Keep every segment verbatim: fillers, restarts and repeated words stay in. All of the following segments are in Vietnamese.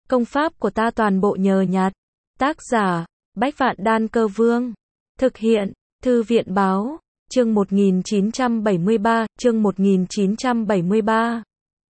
Công pháp của ta toàn bộ nhờ nhặt. Tác giả, Bách Vạn Đan Cơ Vương. Thực hiện, Thư viện Báo. Chương một nghìn chín trăm bảy mươi ba, chương một nghìn chín trăm bảy mươi ba.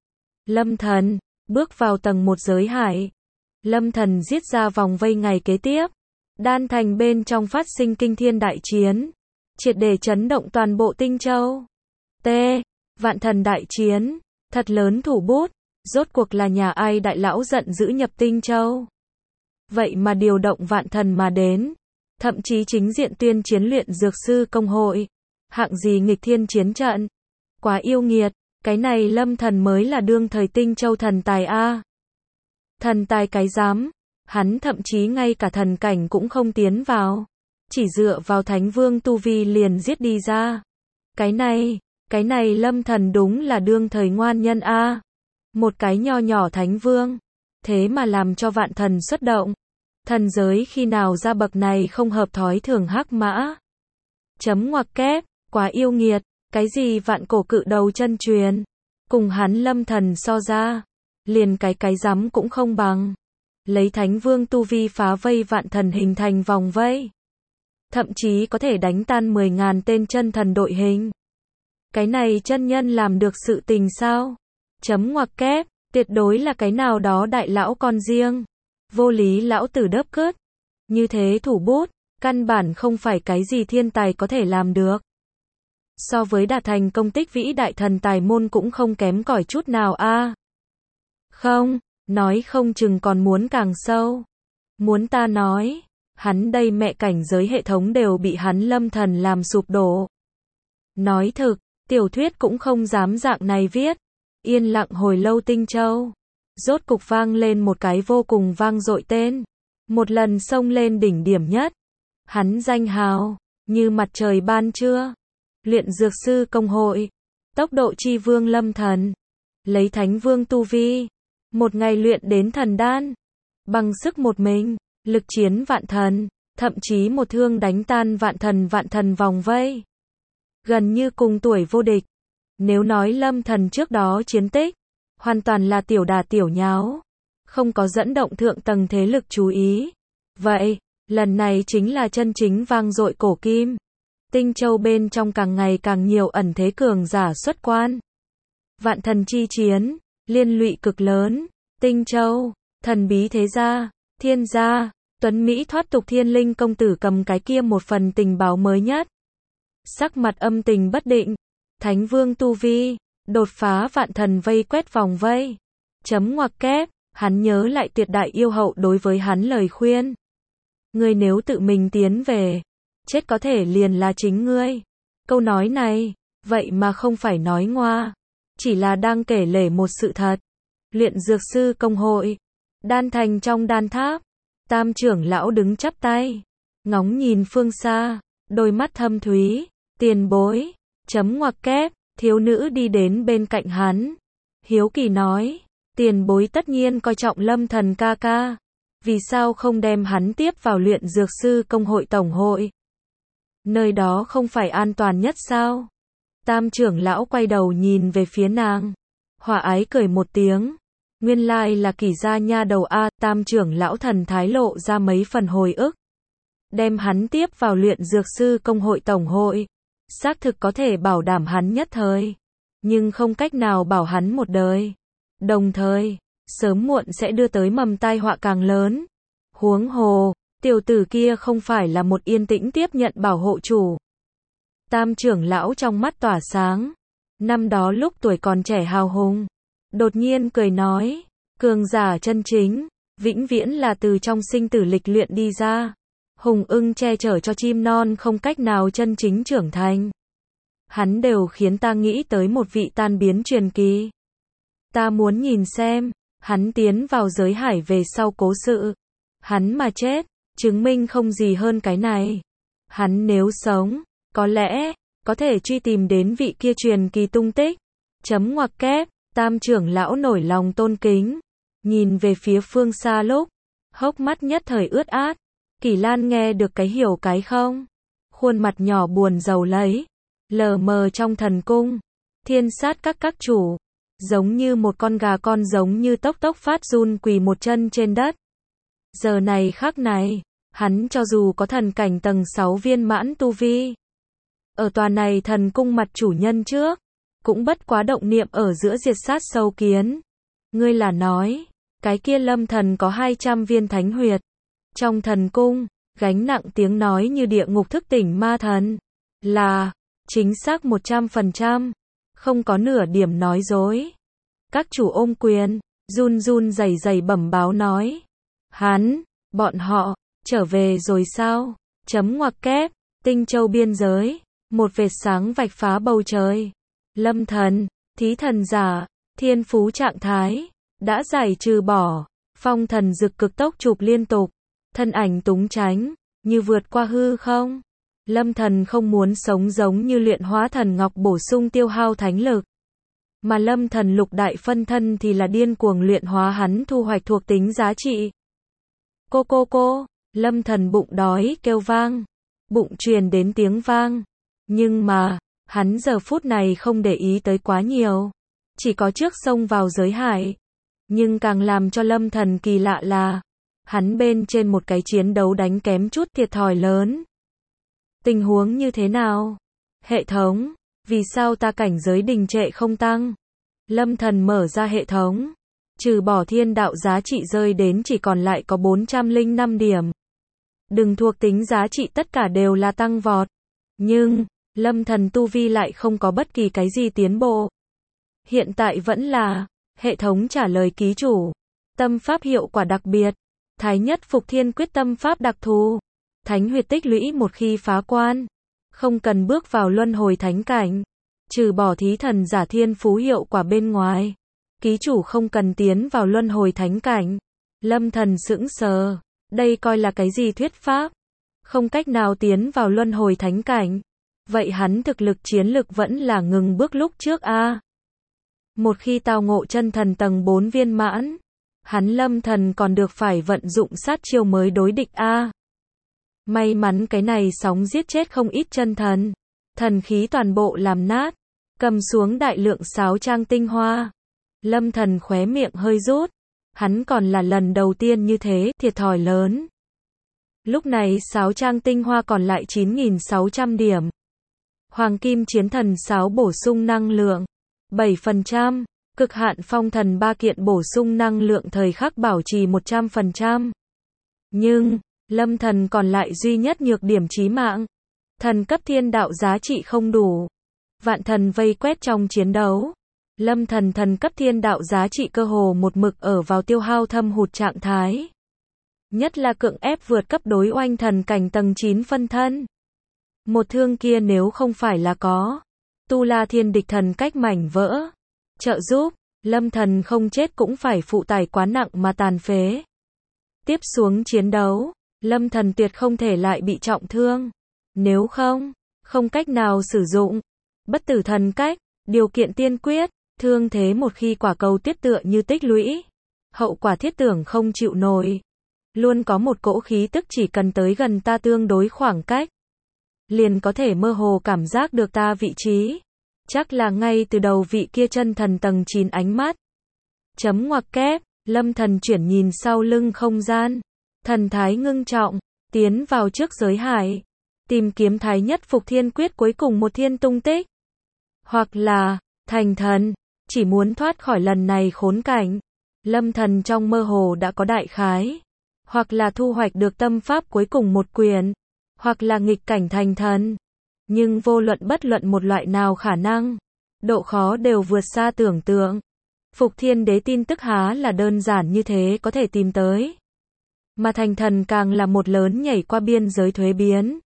Lâm Thần, bước vào tầng một giới hải. Lâm Thần giết ra vòng vây ngày kế tiếp. Đan thành bên trong phát sinh kinh thiên đại chiến. Triệt để chấn động toàn bộ Tinh Châu. T. Vạn thần đại chiến. Thật lớn thủ bút. Rốt cuộc là nhà ai đại lão giận dữ nhập Tinh Châu. Vậy mà điều động vạn thần mà đến. Thậm chí chính diện tuyên chiến luyện dược sư công hội. Hạng gì nghịch thiên chiến trận. Quá yêu nghiệt. Cái này Lâm Thần mới là đương thời Tinh Châu thần tài a. Thần tài cái dám. Hắn thậm chí ngay cả thần cảnh cũng không tiến vào. Chỉ dựa vào Thánh Vương tu vi liền giết đi ra. Cái này, cái này Lâm Thần đúng là đương thời ngoan nhân a. Một cái nho nhỏ Thánh Vương. Thế mà làm cho vạn thần xuất động. Thần giới khi nào ra bậc này không hợp thói thường hắc mã. Chấm ngoặc kép, quá yêu nghiệt. Cái gì vạn cổ cự đầu chân truyền. Cùng hắn Lâm Thần so ra. Liền cái cái rắm cũng không bằng. Lấy Thánh Vương tu vi phá vây vạn thần hình thành vòng vây. Thậm chí có thể đánh tan mười ngàn tên chân thần đội hình. Cái này chân nhân làm được sự tình sao? Chấm ngoặc kép, tuyệt đối là cái nào đó đại lão con riêng. Vô lý lão tử đớp cướt. Như thế thủ bút, căn bản không phải cái gì thiên tài có thể làm được. So với đạt thành công tích vĩ đại thần tài môn cũng không kém cỏi chút nào a. À. Không, nói không chừng còn muốn càng sâu. Muốn ta nói, hắn đây mẹ cảnh giới hệ thống đều bị hắn Lâm Thần làm sụp đổ. Nói thực, tiểu thuyết cũng không dám dạng này viết. Yên lặng hồi lâu Tinh Châu. Rốt cục vang lên một cái vô cùng vang dội tên. Một lần xông lên đỉnh điểm nhất. Hắn danh hào, như mặt trời ban trưa. Luyện dược sư công hội. Tốc độ chi vương Lâm Thần. Lấy Thánh Vương tu vi. Một ngày luyện đến thần đan. Bằng sức một mình, lực chiến vạn thần. Thậm chí một thương đánh tan vạn thần vạn thần vòng vây. Gần như cùng tuổi vô địch. Nếu nói Lâm Thần trước đó chiến tích, hoàn toàn là tiểu đà tiểu nháo. Không có dẫn động thượng tầng thế lực chú ý. Vậy, lần này chính là chân chính vang dội cổ kim. Tinh Châu bên trong càng ngày càng nhiều ẩn thế cường giả xuất quan. Vạn thần chi chiến, liên lụy cực lớn. Tinh Châu, thần bí thế gia, thiên gia, Tuấn Mỹ thoát tục thiên linh công tử cầm cái kia một phần tình báo mới nhất. Sắc mặt âm tình bất định. Thánh Vương tu vi, đột phá vạn thần vây quét vòng vây. Chấm ngoặc kép, hắn nhớ lại tuyệt đại yêu hậu đối với hắn lời khuyên. Ngươi nếu tự mình tiến về, chết có thể liền là chính ngươi. Câu nói này, vậy mà không phải nói ngoa, chỉ là đang kể lể một sự thật. Luyện dược sư công hội, đan thành trong đan tháp, tam trưởng lão đứng chắp tay, ngóng nhìn phương xa, đôi mắt thâm thúy, tiền bối. Chấm ngoặc kép, thiếu nữ đi đến bên cạnh hắn. Hiếu kỳ nói, tiền bối tất nhiên coi trọng Lâm Thần ca ca. Vì sao không đem hắn tiếp vào luyện dược sư công hội tổng hội? Nơi đó không phải an toàn nhất sao? Tam trưởng lão quay đầu nhìn về phía nàng. Hòa ái cười một tiếng. Nguyên lai là Kỷ gia nha đầu a. Tam trưởng lão thần thái lộ ra mấy phần hồi ức. Đem hắn tiếp vào luyện dược sư công hội tổng hội. Xác thực có thể bảo đảm hắn nhất thời, nhưng không cách nào bảo hắn một đời. Đồng thời, sớm muộn sẽ đưa tới mầm tai họa càng lớn. Huống hồ, tiểu tử kia không phải là một yên tĩnh tiếp nhận bảo hộ chủ. Tam trưởng lão trong mắt tỏa sáng. Năm đó lúc tuổi còn trẻ hào hùng, đột nhiên cười nói, cường giả chân chính, vĩnh viễn là từ trong sinh tử lịch luyện đi ra. Hùng ưng che chở cho chim non không cách nào chân chính trưởng thành. Hắn đều khiến ta nghĩ tới một vị tan biến truyền kỳ. Ta muốn nhìn xem, hắn tiến vào giới hải về sau cố sự. Hắn mà chết, chứng minh không gì hơn cái này. Hắn nếu sống, có lẽ, có thể truy tìm đến vị kia truyền kỳ tung tích. Chấm ngoặc kép, tam trưởng lão nổi lòng tôn kính. Nhìn về phía phương xa lúc, hốc mắt nhất thời ướt át. Kỷ Lan nghe được cái hiểu cái không? Khuôn mặt nhỏ buồn rầu lấy. Lờ mờ trong thần cung. Thiên sát các các chủ. giống như một con gà con giống như tốc tốc phát run quỳ một chân trên đất. Giờ này khắc này, hắn cho dù có thần cảnh tầng sáu viên mãn tu vi, ở tòa này thần cung mặt chủ nhân trước, cũng bất quá động niệm ở giữa diệt sát sâu kiến. Ngươi là nói, cái kia Lâm Thần có hai trăm viên thánh huyệt. Trong thần cung, gánh nặng tiếng nói như địa ngục thức tỉnh ma thần. Là, chính xác một trăm phần trăm, không có nửa điểm nói dối. Các chủ ôm quyền, run run rẩy rẩy bẩm báo nói. Hắn, bọn họ, trở về rồi sao? Chấm ngoặc kép, Tinh Châu biên giới, một vệt sáng vạch phá bầu trời. Lâm Thần, thí thần giả, thiên phú trạng thái, đã giải trừ bỏ, phong thần dực cực tốc chụp liên tục, thân ảnh túng tránh, như vượt qua hư không. Lâm Thần không muốn sống giống như luyện hóa thần ngọc bổ sung tiêu hao thánh lực. Mà Lâm Thần lục đại phân thân thì là điên cuồng luyện hóa hắn thu hoạch thuộc tính giá trị. Cô cô cô, Lâm Thần bụng đói kêu vang, bụng truyền đến tiếng vang. Nhưng mà, hắn giờ phút này không để ý tới quá nhiều, chỉ có trước xông vào giới hải. Nhưng càng làm cho Lâm Thần kỳ lạ là, hắn bên trên một cái chiến đấu đánh kém chút thiệt thòi lớn. Tình huống như thế nào? Hệ thống, vì sao ta cảnh giới đình trệ không tăng? Lâm Thần mở ra hệ thống, trừ bỏ thiên đạo giá trị rơi đến chỉ còn lại có bốn trăm lẻ năm điểm. Đừng thuộc tính giá trị tất cả đều là tăng vọt. Nhưng, Lâm Thần tu vi lại không có bất kỳ cái gì tiến bộ. Hiện tại vẫn là, hệ thống trả lời ký chủ. Tâm pháp hiệu quả đặc biệt. Thái nhất phục thiên quyết tâm pháp đặc thù. Thánh huyệt tích lũy một khi phá quan. Không cần bước vào luân hồi thánh cảnh. Trừ bỏ thí thần giả thiên phú hiệu quả bên ngoài. Ký chủ không cần tiến vào luân hồi thánh cảnh. Lâm Thần sững sờ. Đây coi là cái gì thuyết pháp? Không cách nào tiến vào luân hồi thánh cảnh. Vậy hắn thực lực chiến lực vẫn là ngừng bước lúc trước a. À? Một khi tao ngộ chân thần tầng bốn viên mãn, hắn Lâm Thần còn được phải vận dụng sát chiêu mới đối địch a. À? May mắn cái này sóng giết chết không ít chân thần, thần khí toàn bộ làm nát, cầm xuống đại lượng sáo trang tinh hoa. Lâm Thần khóe miệng hơi rút, hắn còn là lần đầu tiên như thế, thiệt thòi lớn. Lúc này sáo trang tinh hoa còn lại chín nghìn sáu trăm điểm. Hoàng kim chiến thần sáo bổ sung năng lượng bảy phần trăm, cực hạn phong thần ba kiện bổ sung năng lượng thời khắc bảo trì một trăm phần trăm. Nhưng, Lâm Thần còn lại duy nhất nhược điểm chí mạng. Thần cấp thiên đạo giá trị không đủ. Vạn thần vây quét trong chiến đấu. Lâm Thần thần cấp thiên đạo giá trị cơ hồ một mực ở vào tiêu hao thâm hụt trạng thái. Nhất là cưỡng ép vượt cấp đối oanh thần cảnh tầng chín phân thân. Một thương kia nếu không phải là có Tu La Thiên địch thần cách mảnh vỡ trợ giúp, Lâm Thần không chết cũng phải phụ tải quá nặng mà tàn phế. Tiếp xuống chiến đấu, Lâm Thần tuyệt không thể lại bị trọng thương. Nếu không, không cách nào sử dụng bất tử thần cách, điều kiện tiên quyết, thương thế một khi quả cầu tuyết tựa như tích lũy, hậu quả thiết tưởng không chịu nổi. Luôn có một cỗ khí tức chỉ cần tới gần ta tương đối khoảng cách, liền có thể mơ hồ cảm giác được ta vị trí. Chắc là ngay từ đầu vị kia chân thần tầng chín ánh mắt. Chấm ngoặc kép, Lâm Thần chuyển nhìn sau lưng không gian. Thần thái ngưng trọng, tiến vào trước giới hải. Tìm kiếm thái nhất phục thiên quyết cuối cùng một thiên tung tích. Hoặc là, thành thần, chỉ muốn thoát khỏi lần này khốn cảnh. Lâm Thần trong mơ hồ đã có đại khái. Hoặc là thu hoạch được tâm pháp cuối cùng một quyền. Hoặc là nghịch cảnh thành thần. Nhưng vô luận bất luận một loại nào khả năng, độ khó đều vượt xa tưởng tượng. Phục thiên đế tin tức há là đơn giản như thế có thể tìm tới. Mà thành thần càng là một lớn nhảy qua biên giới thuế biến.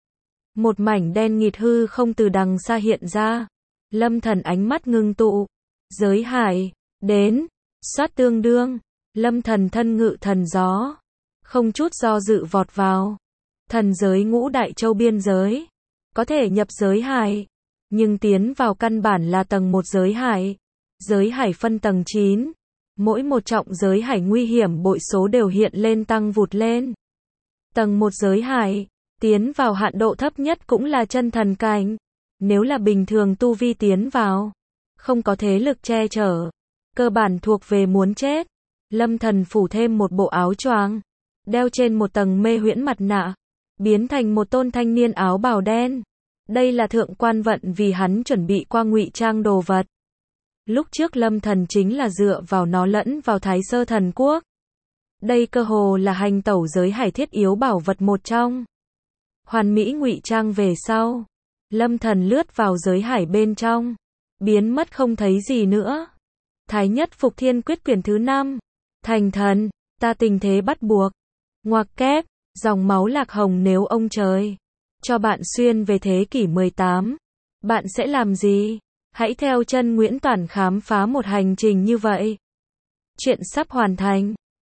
Một mảnh đen nghịt hư không từ đằng xa hiện ra. Lâm Thần ánh mắt ngưng tụ. Giới hải, đến, soát tương đương. Lâm Thần thân ngự thần gió. Không chút do dự vọt vào. Thần giới ngũ đại châu biên giới. Có thể nhập giới hải. Nhưng tiến vào căn bản là tầng một giới hải. Giới hải phân tầng chín. Mỗi một trọng giới hải nguy hiểm bội số đều hiện lên tăng vụt lên. Tầng một giới hải, tiến vào hạn độ thấp nhất cũng là chân thần cảnh. Nếu là bình thường tu vi tiến vào, không có thế lực che chở, cơ bản thuộc về muốn chết. Lâm Thần phủ thêm một bộ áo choàng, đeo trên một tầng mê huyễn mặt nạ, biến thành một tôn thanh niên áo bào đen. Đây là thượng quan vận vì hắn chuẩn bị qua ngụy trang đồ vật. Lúc trước Lâm Thần chính là dựa vào nó lẫn vào Thái Sơ Thần Quốc. Đây cơ hồ là hành tẩu giới hải thiết yếu bảo vật một trong. Hoàn mỹ ngụy trang về sau, Lâm Thần lướt vào giới hải bên trong, biến mất không thấy gì nữa. Thái nhất Phục Thiên Quyết quyển thứ năm. Thành thần, ta tình thế bắt buộc. Ngoặc kép, dòng máu lạc hồng nếu ông trời cho bạn xuyên về thế kỷ mười tám, bạn sẽ làm gì? Hãy theo chân Nguyễn Toản khám phá một hành trình như vậy. Chuyện sắp hoàn thành.